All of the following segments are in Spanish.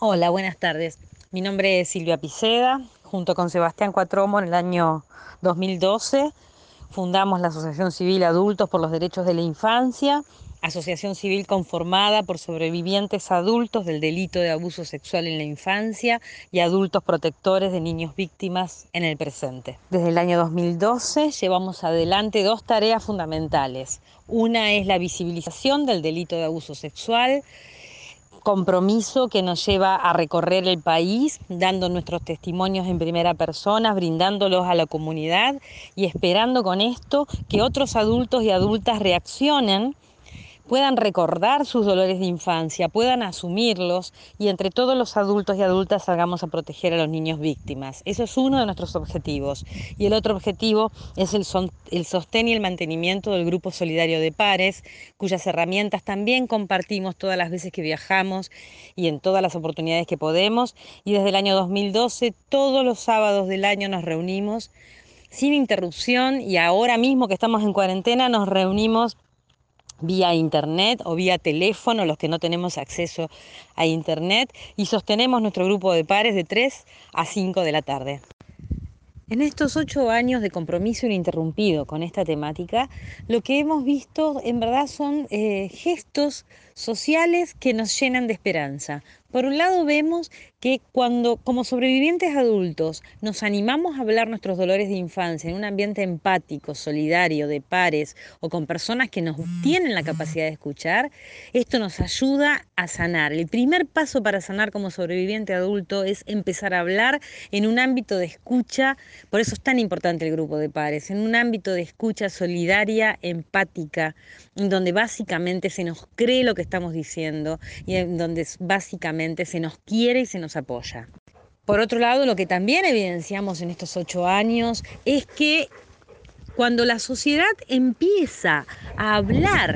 Hola, buenas tardes. Mi nombre es Silvia Piceda. Junto con Sebastián Cuatromo en el año 2012 fundamos la Asociación Civil Adultos por los Derechos de la Infancia, asociación civil conformada por sobrevivientes adultos del delito de abuso sexual en la infancia y adultos protectores de niños víctimas en el presente. Desde el año 2012 llevamos adelante dos tareas fundamentales. Una es la visibilización del delito de abuso sexual, compromiso que nos lleva a recorrer el país, dando nuestros testimonios en primera persona, brindándolos a la comunidad y esperando con esto que otros adultos y adultas reaccionen, puedan recordar sus dolores de infancia, puedan asumirlos y entre todos los adultos y adultas salgamos a proteger a los niños víctimas. Eso es uno de nuestros objetivos. Y el otro objetivo es el sostén y el mantenimiento del Grupo Solidario de Pares, cuyas herramientas también compartimos todas las veces que viajamos y en todas las oportunidades que podemos. Y desde el año 2012, todos los sábados del año nos reunimos sin interrupción y ahora mismo que estamos en cuarentena nos reunimos vía internet o vía teléfono, los que no tenemos acceso a internet, y sostenemos nuestro grupo de pares de 3 a 5 de la tarde. En estos 8 años de compromiso ininterrumpido con esta temática, lo que hemos visto en verdad son gestos sociales que nos llenan de esperanza. Por un lado vemos que cuando como sobrevivientes adultos nos animamos a hablar nuestros dolores de infancia en un ambiente empático, solidario, de pares o con personas que nos tienen la capacidad de escuchar, esto nos ayuda a sanar. El primer paso para sanar como sobreviviente adulto es empezar a hablar en un ámbito de escucha. Por eso es tan importante el grupo de pares, en un ámbito de escucha solidaria, empática, en donde básicamente se nos cree lo que estamos diciendo y en donde básicamente se nos quiere y se nos apoya. Por otro lado, lo que también evidenciamos en estos 8 años es que cuando la sociedad empieza a hablar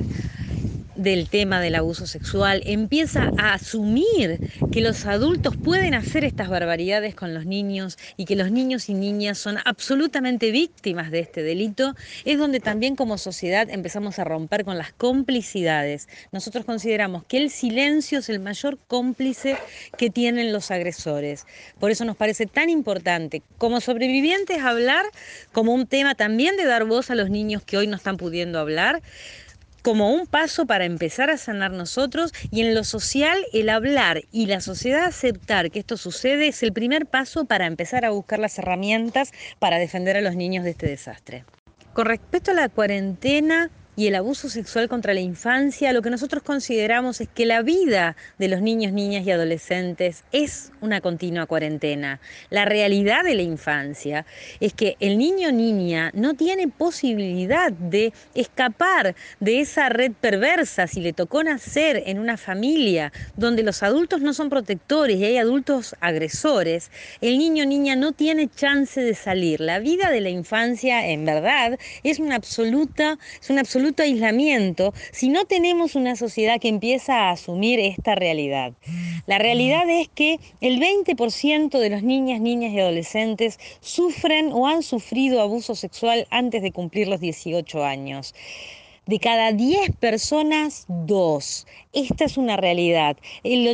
del tema del abuso sexual, empieza a asumir que los adultos pueden hacer estas barbaridades con los niños y que los niños y niñas son absolutamente víctimas de este delito, es donde también como sociedad empezamos a romper con las complicidades. Nosotros consideramos que el silencio es el mayor cómplice que tienen los agresores. Por eso nos parece tan importante como sobrevivientes hablar, como un tema también de dar voz a los niños que hoy no están pudiendo hablar, como un paso para empezar a sanar nosotros, y en lo social el hablar y la sociedad aceptar que esto sucede es el primer paso para empezar a buscar las herramientas para defender a los niños de este desastre. Con respecto a la cuarentena y el abuso sexual contra la infancia, lo que nosotros consideramos es que la vida de los niños, niñas y adolescentes es una continua cuarentena. La realidad de la infancia es que el niño o niña no tiene posibilidad de escapar de esa red perversa si le tocó nacer en una familia donde los adultos no son protectores y hay adultos agresores. El niño o niña no tiene chance de salir. La vida de la infancia, en verdad, es un absoluto aislamiento si no tenemos una sociedad que empieza a asumir esta realidad. La realidad es que el 20% de los niñas, niñas y adolescentes sufren o han sufrido abuso sexual antes de cumplir los 18 años. De cada 10 personas, 2. Esta es una realidad. El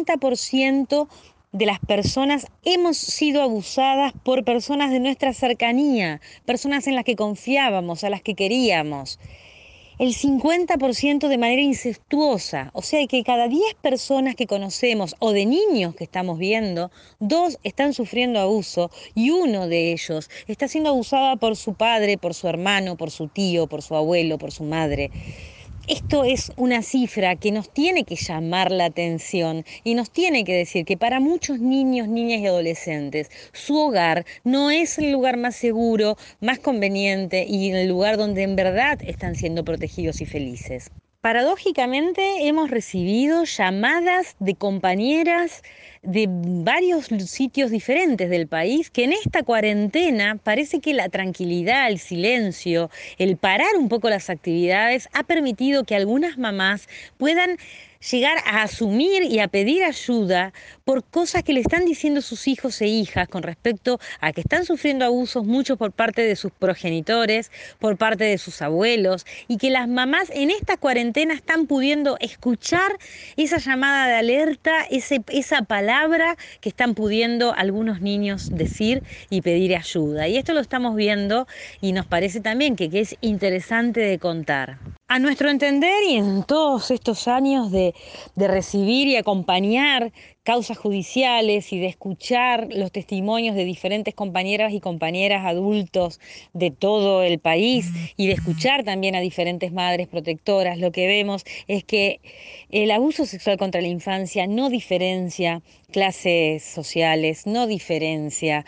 80% de las personas hemos sido abusadas por personas de nuestra cercanía, personas en las que confiábamos, a las que queríamos. El 50% de manera incestuosa, o sea que cada 10 personas que conocemos o de niños que estamos viendo, 2 están sufriendo abuso y uno de ellos está siendo abusada por su padre, por su hermano, por su tío, por su abuelo, por su madre. Esto es una cifra que nos tiene que llamar la atención y nos tiene que decir que para muchos niños, niñas y adolescentes, su hogar no es el lugar más seguro, más conveniente y el lugar donde en verdad están siendo protegidos y felices. Paradójicamente hemos recibido llamadas de compañeras de varios sitios diferentes del país que en esta cuarentena parece que la tranquilidad, el silencio, el parar un poco las actividades ha permitido que algunas mamás puedan llegar a asumir y a pedir ayuda por cosas que le están diciendo sus hijos e hijas con respecto a que están sufriendo abusos muchos por parte de sus progenitores, por parte de sus abuelos, y que las mamás en esta cuarentena están pudiendo escuchar esa llamada de alerta, esa palabra que están pudiendo algunos niños decir y pedir ayuda. Y esto lo estamos viendo y nos parece también que es interesante de contar. A nuestro entender y en todos estos años de recibir y acompañar causas judiciales y de escuchar los testimonios de diferentes compañeras y compañeras adultos de todo el país y de escuchar también a diferentes madres protectoras, lo que vemos es que el abuso sexual contra la infancia no diferencia clases sociales, no diferencia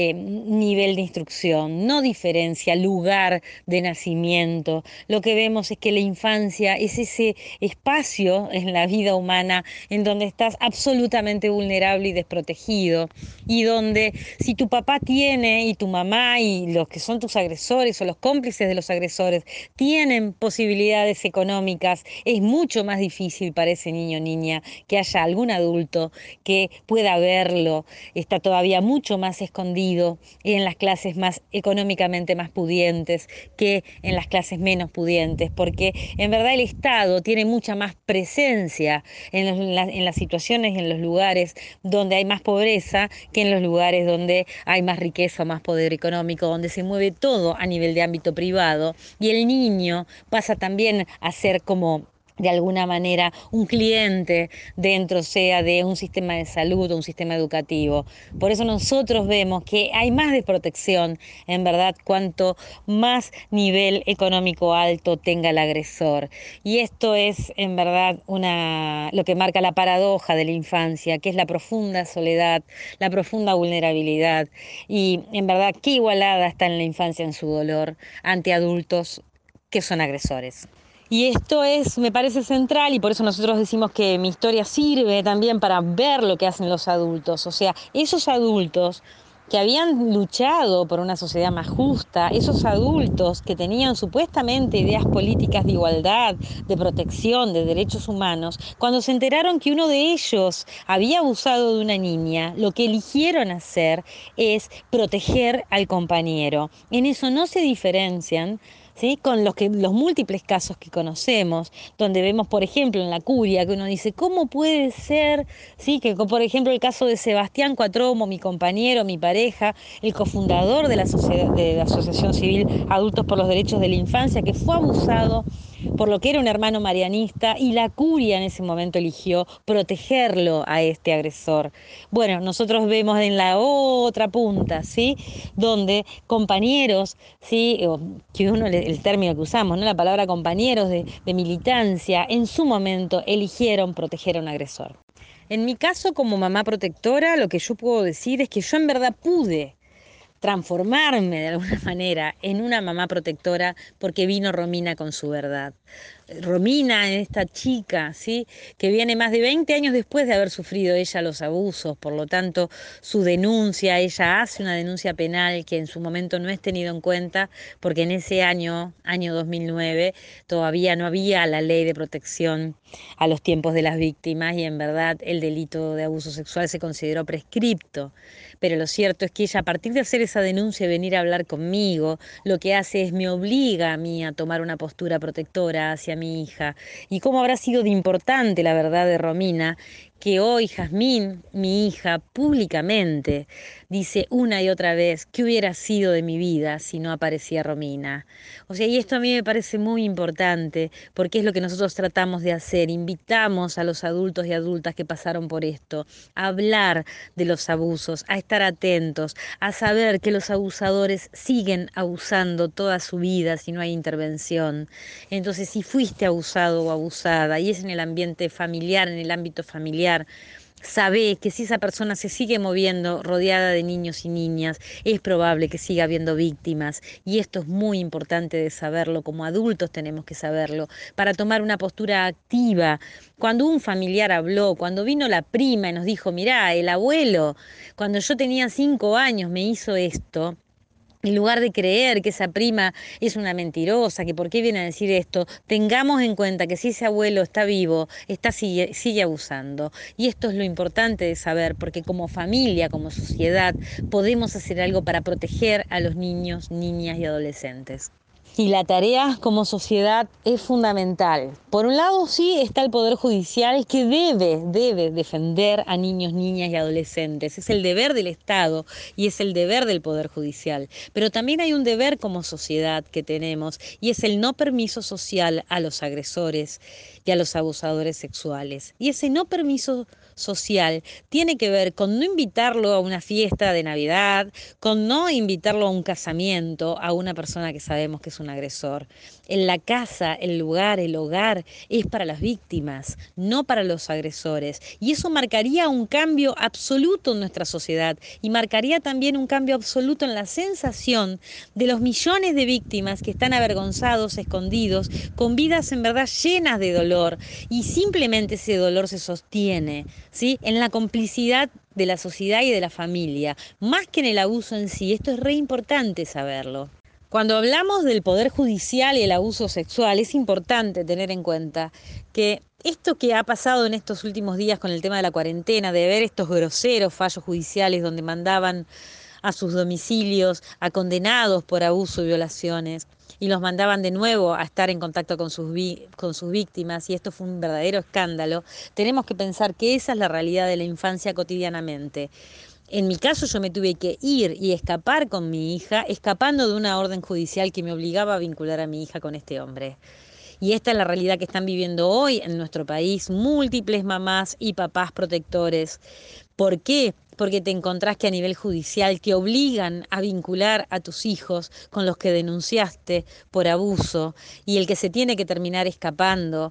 nivel de instrucción, no diferencia lugar de nacimiento. Lo que vemos es que la infancia es ese espacio en la vida humana en donde estás absolutamente vulnerable y desprotegido, y donde si tu papá tiene y tu mamá y los que son tus agresores o los cómplices de los agresores tienen posibilidades económicas, es mucho más difícil para ese niño o niña que haya algún adulto que pueda verlo. Está todavía mucho más escondido en las clases más económicamente más pudientes que en las clases menos pudientes, porque en verdad el Estado tiene mucha más presencia en las situaciones y en los lugares donde hay más pobreza que en los lugares donde hay más riqueza, más poder económico, donde se mueve todo a nivel de ámbito privado, y el niño pasa también a ser como de alguna manera un cliente dentro, sea de un sistema de salud o un sistema educativo. Por eso nosotros vemos que hay más de protección, en verdad, cuanto más nivel económico alto tenga el agresor. Y esto es, en verdad, lo que marca la paradoja de la infancia, que es la profunda soledad, la profunda vulnerabilidad. Y, en verdad, qué igualada está en la infancia en su dolor ante adultos que son agresores. Y esto me parece central, y por eso nosotros decimos que mi historia sirve también para ver lo que hacen los adultos. O sea, esos adultos que habían luchado por una sociedad más justa, esos adultos que tenían supuestamente ideas políticas de igualdad, de protección, de derechos humanos, cuando se enteraron que uno de ellos había abusado de una niña, lo que eligieron hacer es proteger al compañero. En eso no se diferencian, ¿sí?, con los múltiples casos que conocemos, donde vemos, por ejemplo, en la curia, que uno dice, ¿cómo puede ser? ¿Sí? Que, por ejemplo, el caso de Sebastián Cuatromo, mi compañero, mi pareja, el cofundador de la Asociación Civil Adultos por los Derechos de la Infancia, que fue abusado por lo que era un hermano marianista, y la curia en ese momento eligió protegerlo a este agresor. Bueno, nosotros vemos en la otra punta, ¿sí?, donde compañeros, ¿sí?, que el término que usamos, ¿no?, la palabra compañeros de militancia, en su momento eligieron proteger a un agresor. En mi caso, como mamá protectora, lo que yo puedo decir es que yo en verdad pude transformarme de alguna manera en una mamá protectora porque vino Romina con su verdad. Romina, esta chica, ¿sí?, que viene más de 20 años después de haber sufrido ella los abusos, por lo tanto su denuncia, ella hace una denuncia penal que en su momento no es tenido en cuenta porque en ese año 2009, todavía no había la ley de protección a los tiempos de las víctimas, y en verdad el delito de abuso sexual se consideró prescripto. Pero lo cierto es que ella, a partir de hacer esa denuncia y venir a hablar conmigo, lo que hace es me obliga a mí a tomar una postura protectora hacia mi hija. Y cómo habrá sido de importante la verdad de Romina, que hoy Jazmín, mi hija, públicamente dice una y otra vez qué hubiera sido de mi vida si no aparecía Romina. O sea, y esto a mí me parece muy importante porque es lo que nosotros tratamos de hacer. Invitamos a los adultos y adultas que pasaron por esto a hablar de los abusos, a estar atentos, a saber que los abusadores siguen abusando toda su vida si no hay intervención. Entonces, si fuiste abusado o abusada y es en el ambiente familiar, en el ámbito familiar, sabe que si esa persona se sigue moviendo rodeada de niños y niñas, es probable que siga habiendo víctimas, y esto es muy importante de saberlo. Como adultos tenemos que saberlo para tomar una postura activa. Cuando un familiar habló, cuando vino la prima y nos dijo, mirá, el abuelo, cuando yo tenía 5 años me hizo esto, En lugar de creer que esa prima es una mentirosa, que por qué viene a decir esto, tengamos en cuenta que si ese abuelo está vivo, sigue abusando. Y esto es lo importante de saber, porque como familia, como sociedad, podemos hacer algo para proteger a los niños, niñas y adolescentes. Y la tarea como sociedad es fundamental. Por un lado, sí está el Poder Judicial que debe defender a niños, niñas y adolescentes. Es el deber del Estado y es el deber del Poder Judicial. Pero también hay un deber como sociedad que tenemos y es el no permiso social a los agresores y a los abusadores sexuales. Y ese no permiso social tiene que ver con no invitarlo a una fiesta de Navidad, con no invitarlo a un casamiento a una persona que sabemos que es un agresor. En la casa, el lugar, el hogar es para las víctimas, no para los agresores. Y eso marcaría un cambio absoluto en nuestra sociedad y marcaría también un cambio absoluto en la sensación de los millones de víctimas que están avergonzados, escondidos, con vidas en verdad llenas de dolor y simplemente ese dolor se sostiene, ¿sí? En la complicidad de la sociedad y de la familia, más que en el abuso en sí. Esto es re importante saberlo. Cuando hablamos del poder judicial y el abuso sexual, es importante tener en cuenta que esto que ha pasado en estos últimos días con el tema de la cuarentena, de ver estos groseros fallos judiciales donde mandaban a sus domicilios a condenados por abuso y violaciones y los mandaban de nuevo a estar en contacto con sus víctimas, y esto fue un verdadero escándalo, tenemos que pensar que esa es la realidad de la infancia cotidianamente. En mi caso yo me tuve que ir y escapar con mi hija, escapando de una orden judicial que me obligaba a vincular a mi hija con este hombre. Y esta es la realidad que están viviendo hoy en nuestro país múltiples mamás y papás protectores. ¿Por qué? Porque te encontrás que a nivel judicial te obligan a vincular a tus hijos con los que denunciaste por abuso, y el que se tiene que terminar escapando,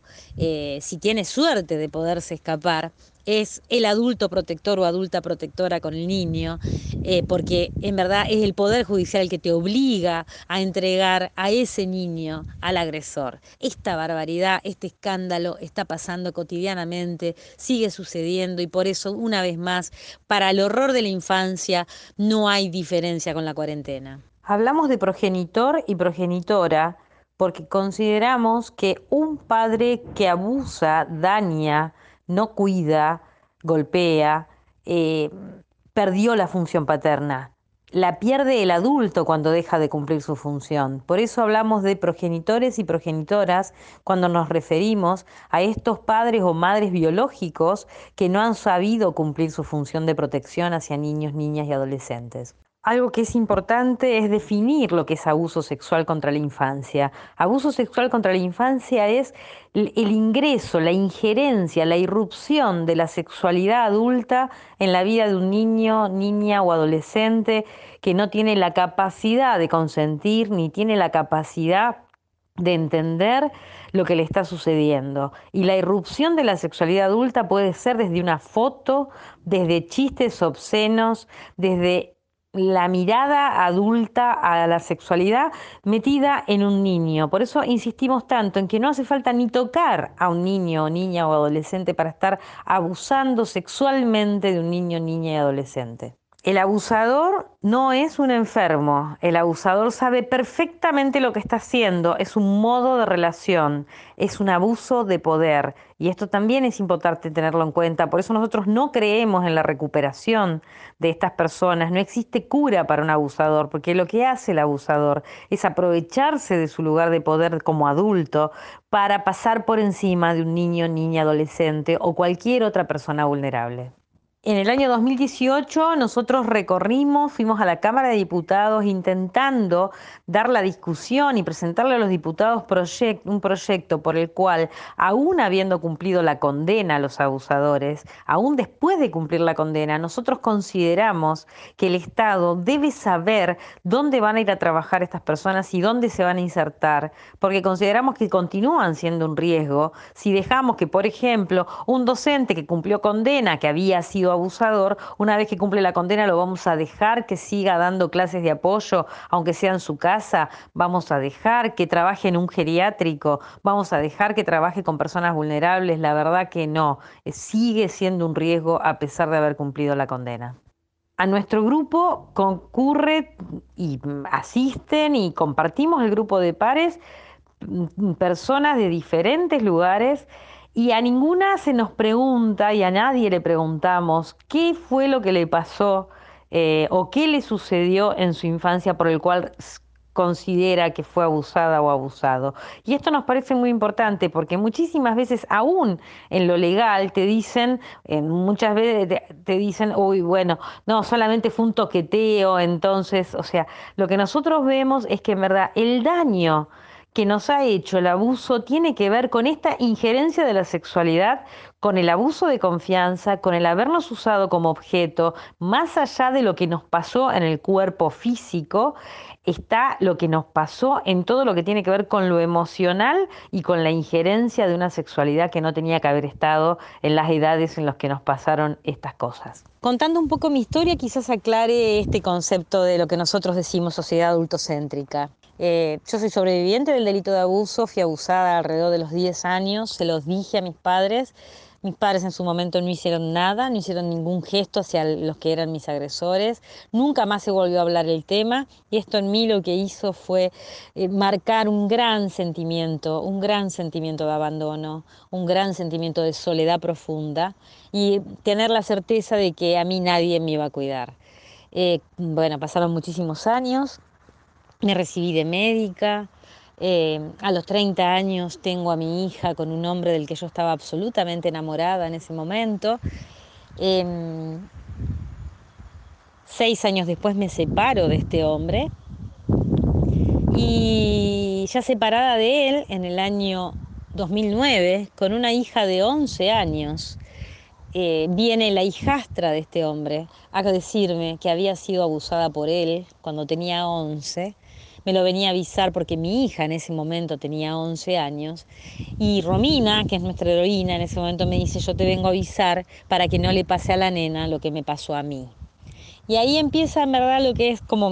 si tiene suerte de poderse escapar, es el adulto protector o adulta protectora con el niño, porque en verdad es el Poder Judicial el que te obliga a entregar a ese niño al agresor. Esta barbaridad, este escándalo está pasando cotidianamente, sigue sucediendo, y por eso, una vez más, para el horror de la infancia no hay diferencia con la cuarentena. Hablamos de progenitor y progenitora porque consideramos que un padre que abusa, daña, no cuida, golpea, eh, perdió la función paterna. La pierde el adulto cuando deja de cumplir su función. Por eso hablamos de progenitores y progenitoras cuando nos referimos a estos padres o madres biológicos que no han sabido cumplir su función de protección hacia niños, niñas y adolescentes. Algo que es importante es definir lo que es abuso sexual contra la infancia. Abuso sexual contra la infancia es el ingreso, la injerencia, la irrupción de la sexualidad adulta en la vida de un niño, niña o adolescente que no tiene la capacidad de consentir ni tiene la capacidad de entender lo que le está sucediendo. Y la irrupción de la sexualidad adulta puede ser desde una foto, desde chistes obscenos, desde la mirada adulta a la sexualidad metida en un niño. Por eso insistimos tanto en que no hace falta ni tocar a un niño, niña o adolescente para estar abusando sexualmente de un niño, niña y adolescente. El abusador no es un enfermo, el abusador sabe perfectamente lo que está haciendo, es un modo de relación, es un abuso de poder, y esto también es importante tenerlo en cuenta. Por eso nosotros no creemos en la recuperación de estas personas, no existe cura para un abusador, porque lo que hace el abusador es aprovecharse de su lugar de poder como adulto para pasar por encima de un niño, niña, adolescente o cualquier otra persona vulnerable. En el año 2018 nosotros recorrimos, fuimos a la Cámara de Diputados intentando dar la discusión y presentarle a los diputados un proyecto por el cual, aún habiendo cumplido la condena a los abusadores, aún después de cumplir la condena, nosotros consideramos que el Estado debe saber dónde van a ir a trabajar estas personas y dónde se van a insertar, porque consideramos que continúan siendo un riesgo si dejamos que, por ejemplo, un docente que cumplió condena, que había sido abusador, una vez que cumple la condena lo vamos a dejar que siga dando clases de apoyo, aunque sea en su casa, vamos a dejar que trabaje en un geriátrico, vamos a dejar que trabaje con personas vulnerables. La verdad que no, sigue siendo un riesgo a pesar de haber cumplido la condena. a nuestro grupo concurre y asisten y compartimos el grupo de pares personas de diferentes lugares y a ninguna se nos pregunta y a nadie le preguntamos qué fue lo que le pasó o qué le sucedió en su infancia por el cual considera que fue abusada o abusado. Y esto nos parece muy importante porque muchísimas veces, aún en lo legal, te dicen, muchas veces te dicen, uy, bueno, no, solamente fue un toqueteo, entonces, o sea, lo que nosotros vemos es que en verdad el daño que nos ha hecho el abuso tiene que ver con esta injerencia de la sexualidad, con el abuso de confianza, con el habernos usado como objeto, más allá de lo que nos pasó en el cuerpo físico, está lo que nos pasó en todo lo que tiene que ver con lo emocional y con la injerencia de una sexualidad que no tenía que haber estado en las edades en las que nos pasaron estas cosas. Contando un poco mi historia, quizás aclare este concepto de lo que nosotros decimos sociedad adultocéntrica. Yo soy sobreviviente del delito de abuso, fui abusada alrededor de los 10 años, se los dije a mis padres. Mis padres en su momento no hicieron nada, no hicieron ningún gesto hacia los que eran mis agresores. Nunca más se volvió a hablar el tema y esto en mí lo que hizo fue marcar un gran sentimiento de abandono, un gran sentimiento de soledad profunda y tener la certeza de que a mí nadie me iba a cuidar. Bueno, pasaron muchísimos años, me recibí de médica. A los 30 años tengo a mi hija con un hombre del que yo estaba absolutamente enamorada en ese momento. Eh, 6 años después me separo de este hombre y ya separada de él en el año 2009, con una hija de 11 años, viene la hijastra de este hombre a decirme que había sido abusada por él cuando tenía 11. Me lo venía a avisar porque mi hija en ese momento tenía 11 años. Y Romina, que es nuestra heroína, en ese momento me dice, yo te vengo a avisar para que no le pase a la nena lo que me pasó a mí. Y ahí empieza en verdad lo que es como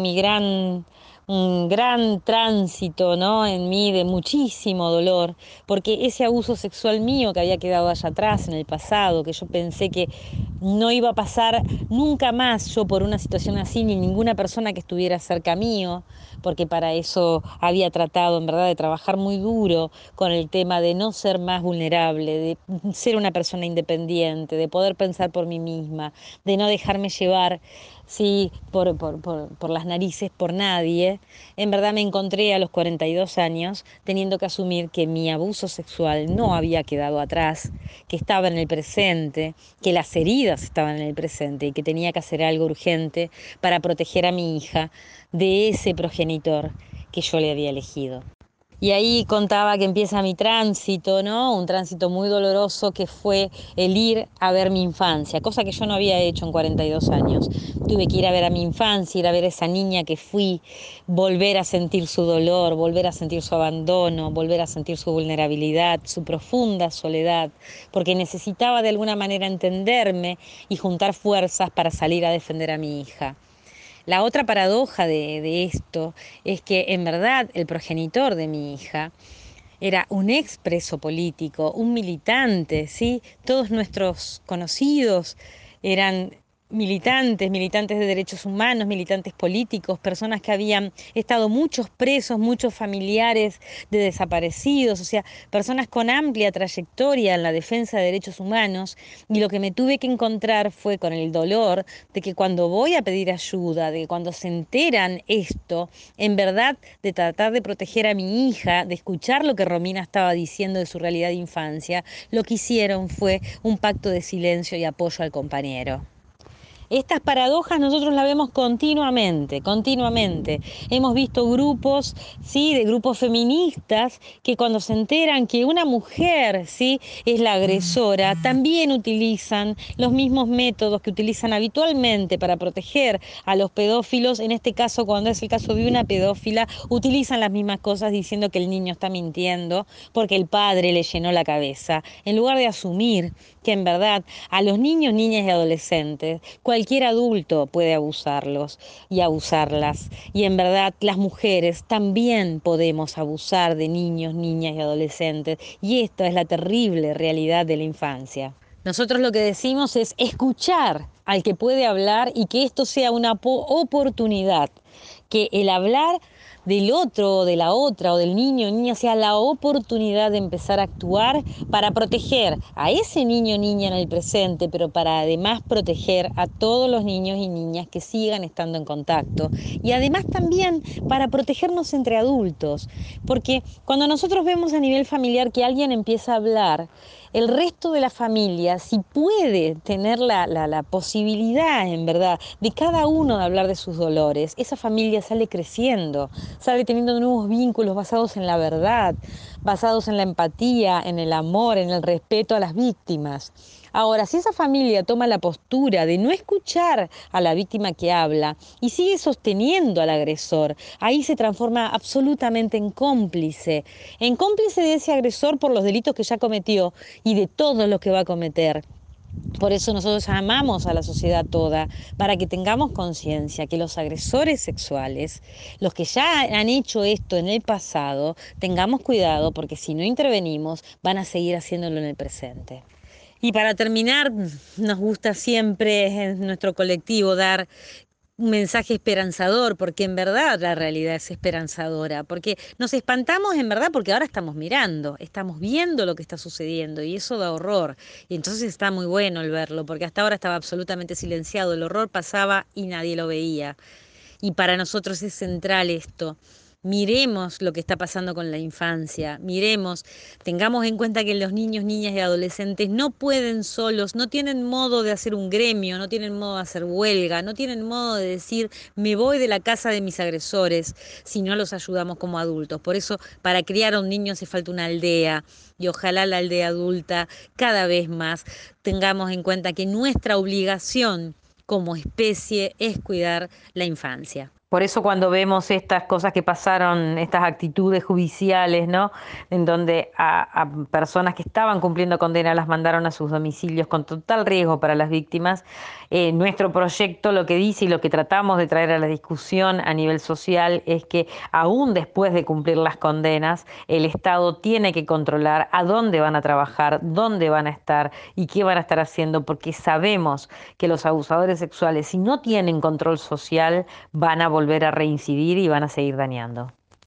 un gran tránsito, ¿no? En mí de muchísimo dolor, porque ese abuso sexual mío que había quedado allá atrás en el pasado, que yo pensé que no iba a pasar nunca más yo por una situación así, ni ninguna persona que estuviera cerca mío, porque para eso había tratado en verdad de trabajar muy duro con el tema de no ser más vulnerable, de ser una persona independiente, de poder pensar por mí misma, de no dejarme llevar sí, por las narices, por nadie. En verdad me encontré a los 42 años teniendo que asumir que mi abuso sexual no había quedado atrás, que estaba en el presente, que las heridas estaban en el presente y que tenía que hacer algo urgente para proteger a mi hija de ese progenitor que yo le había elegido. Y ahí contaba que empieza mi tránsito, ¿no? Un tránsito muy doloroso que fue el ir a ver mi infancia, cosa que yo no había hecho en 42 años. Tuve que ir a ver a mi infancia, ir a ver a esa niña que fui, volver a sentir su dolor, volver a sentir su abandono, volver a sentir su vulnerabilidad, su profunda soledad, porque necesitaba de alguna manera entenderme y juntar fuerzas para salir a defender a mi hija. La otra paradoja de esto es que en verdad el progenitor de mi hija era un expreso político, un militante, ¿sí? Todos nuestros conocidos eran militantes, militantes de derechos humanos, militantes políticos, personas que habían estado muchos presos, muchos familiares de desaparecidos, o sea, personas con amplia trayectoria en la defensa de derechos humanos, y lo que me tuve que encontrar fue con el dolor de que cuando voy a pedir ayuda, de que cuando se enteran esto, en verdad de tratar de proteger a mi hija, de escuchar lo que Romina estaba diciendo de su realidad de infancia, lo que hicieron fue un pacto de silencio y apoyo al compañero. Estas paradojas nosotros las vemos continuamente, continuamente. Hemos visto grupos, ¿sí? De grupos feministas que cuando se enteran que una mujer, ¿sí? Es la agresora, también utilizan los mismos métodos que utilizan habitualmente para proteger a los pedófilos. En este caso, cuando es el caso de una pedófila, utilizan las mismas cosas diciendo que el niño está mintiendo porque el padre le llenó la cabeza, en lugar de asumir que en verdad a los niños, niñas y adolescentes, cualquier adulto puede abusarlos y abusarlas. Y en verdad las mujeres también podemos abusar de niños, niñas y adolescentes. Y esta es la terrible realidad de la infancia. Nosotros lo que decimos es escuchar al que puede hablar y que esto sea una oportunidad, que el hablar del otro o de la otra o del niño o niña sea la oportunidad de empezar a actuar para proteger a ese niño o niña en el presente, pero para además proteger a todos los niños y niñas que sigan estando en contacto. Y además también para protegernos entre adultos, porque cuando nosotros vemos a nivel familiar que alguien empieza a hablar, el resto de la familia, si puede tener la posibilidad, en verdad, de cada uno de hablar de sus dolores, esa familia sale creciendo, sale teniendo nuevos vínculos basados en la verdad, basados en la empatía, en el amor, en el respeto a las víctimas. Ahora, si esa familia toma la postura de no escuchar a la víctima que habla y sigue sosteniendo al agresor, ahí se transforma absolutamente en cómplice de ese agresor por los delitos que ya cometió y de todos los que va a cometer. Por eso nosotros llamamos a la sociedad toda para que tengamos conciencia que los agresores sexuales, los que ya han hecho esto en el pasado, tengamos cuidado porque si no intervenimos van a seguir haciéndolo en el presente. Y para terminar, nos gusta siempre en nuestro colectivo dar un mensaje esperanzador, porque en verdad la realidad es esperanzadora, porque nos espantamos en verdad porque ahora estamos mirando, estamos viendo lo que está sucediendo y eso da horror. Y entonces está muy bueno el verlo, porque hasta ahora estaba absolutamente silenciado, el horror pasaba y nadie lo veía. Y para nosotros es central esto. Miremos lo que está pasando con la infancia, miremos, tengamos en cuenta que los niños, niñas y adolescentes no pueden solos, no tienen modo de hacer un gremio, no tienen modo de hacer huelga, no tienen modo de decir me voy de la casa de mis agresores si no los ayudamos como adultos. Por eso, para criar a un niño hace falta una aldea y ojalá la aldea adulta cada vez más tengamos en cuenta que nuestra obligación como especie es cuidar la infancia. Por eso cuando vemos estas cosas que pasaron, estas actitudes judiciales, ¿no? En donde a personas que estaban cumpliendo condena las mandaron a sus domicilios con total riesgo para las víctimas, nuestro proyecto lo que dice y lo que tratamos de traer a la discusión a nivel social es que aún después de cumplir las condenas, el Estado tiene que controlar a dónde van a trabajar, dónde van a estar y qué van a estar haciendo, porque sabemos que los abusadores sexuales, si no tienen control social, van a volver a reincidir y van a seguir dañando.